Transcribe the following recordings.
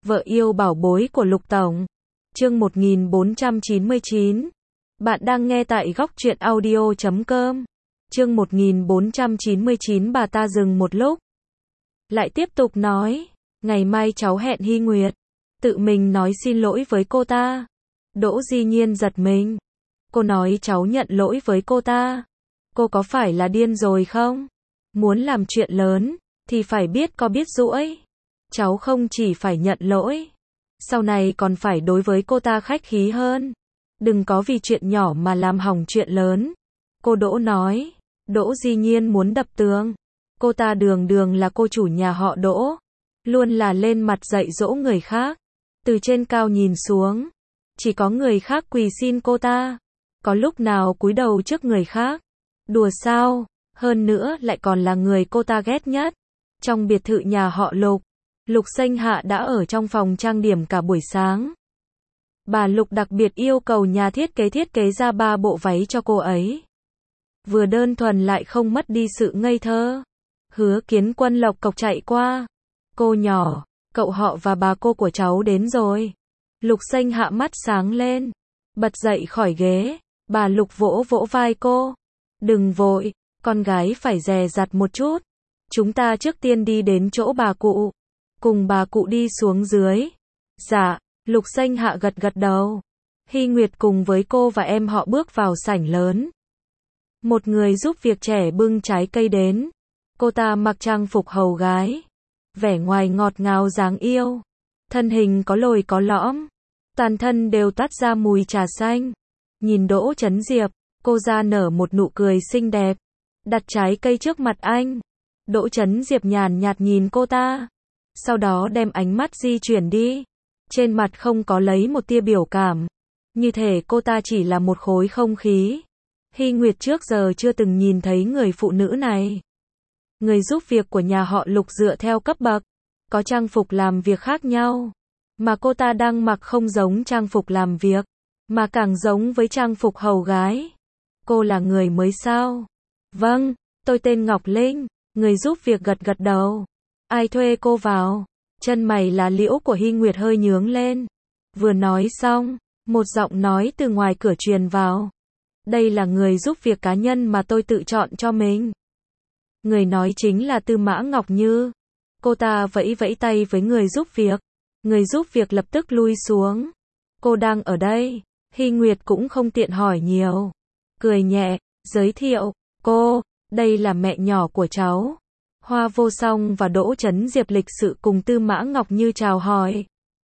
Vợ yêu bảo bối của Lục Tổng. Chương 1499. Bạn đang nghe tại góc truyện audio.com. Chương 1499. Bà ta dừng một lúc, lại tiếp tục nói, ngày mai cháu hẹn Hy Nguyệt. Tự mình nói xin lỗi với cô ta. Đỗ Di Nhiên giật mình. Cô nói cháu nhận lỗi với cô ta. Cô có phải là điên rồi không? Muốn làm chuyện lớn thì phải biết có biết duỗi. Cháu không chỉ phải nhận lỗi, sau này còn phải đối với cô ta khách khí hơn. Đừng có vì chuyện nhỏ mà làm hỏng chuyện lớn. Cô Đỗ nói. Đỗ Di Nhiên muốn đập tường. Cô ta đường đường là cô chủ nhà họ Đỗ, luôn là lên mặt dạy dỗ người khác. Từ trên cao nhìn xuống, chỉ có người khác quỳ xin cô ta, có lúc nào cúi đầu trước người khác. Đùa sao? Hơn nữa lại còn là người cô ta ghét nhất. Trong biệt thự nhà họ Lục, Lục Xanh Hạ đã ở trong phòng trang điểm cả buổi sáng. Bà Lục đặc biệt yêu cầu nhà thiết kế ra 3 bộ váy cho cô ấy. Vừa đơn thuần lại không mất đi sự ngây thơ. Hứa Kiến Quân lộc cộc chạy qua. Cô nhỏ, cậu họ và bà cô của cháu đến rồi. Lục Xanh Hạ mắt sáng lên, bật dậy khỏi ghế. Bà Lục vỗ vỗ vai cô. Đừng vội, con gái phải dè dặt một chút. Chúng ta trước tiên đi đến chỗ bà cụ. Cùng bà cụ đi xuống dưới. Dạ, Lục Xanh Hạ gật gật đầu. Hy Nguyệt cùng với cô và em họ bước vào sảnh lớn. Một người giúp việc trẻ bưng trái cây đến. Cô ta mặc trang phục hầu gái, vẻ ngoài ngọt ngào dáng yêu, thân hình có lồi có lõm, toàn thân đều toát ra mùi trà xanh. Nhìn Đỗ Chấn Diệp, cô ra nở một nụ cười xinh đẹp, đặt trái cây trước mặt anh. Đỗ Chấn Diệp nhàn nhạt nhìn cô ta, sau đó đem ánh mắt di chuyển đi. Trên mặt không có lấy một tia biểu cảm, như thể cô ta chỉ là một khối không khí. Hy Nguyệt trước giờ chưa từng nhìn thấy người phụ nữ này. Người giúp việc của nhà họ Lục dựa theo cấp bậc, có trang phục làm việc khác nhau, mà cô ta đang mặc không giống trang phục làm việc, mà càng giống với trang phục hầu gái. Cô là người mới sao? Vâng, tôi tên Ngọc Linh. Người giúp việc gật gật đầu. Ai thuê cô vào? Chân mày lá liễu của Hy Nguyệt hơi nhướng lên. Vừa nói xong, một giọng nói từ ngoài cửa truyền vào. Đây là người giúp việc cá nhân mà tôi tự chọn cho mình. Người nói chính là Tư Mã Ngọc Như. Cô ta vẫy vẫy tay với người giúp việc. Người giúp việc lập tức lui xuống. Cô đang ở đây. Hy Nguyệt cũng không tiện hỏi nhiều. Cười nhẹ, giới thiệu. Cô, đây là mẹ nhỏ của cháu. Hoa Vô Song và Đỗ Chấn Diệp lịch sự cùng Tư Mã Ngọc Như chào hỏi.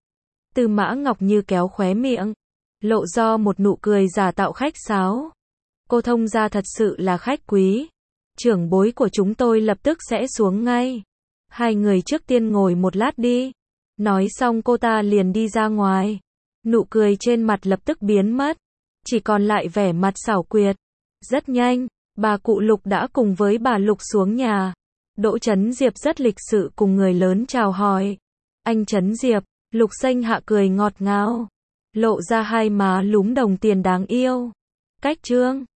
Tư Mã Ngọc Như kéo khóe miệng, lộ ra một nụ cười giả tạo khách sáo. Cô thông gia thật sự là khách quý. Trưởng bối của chúng tôi lập tức sẽ xuống ngay. Hai người trước tiên ngồi một lát đi. Nói xong cô ta liền đi ra ngoài. Nụ cười trên mặt lập tức biến mất, chỉ còn lại vẻ mặt xảo quyệt. Rất nhanh, bà cụ Lục đã cùng với bà Lục xuống nhà. Đỗ Chấn Diệp rất lịch sự cùng người lớn chào hỏi. Anh Chấn Diệp. Lục Xanh Hạ cười ngọt ngào, lộ ra hai má lúm đồng tiền đáng yêu. Cách trương,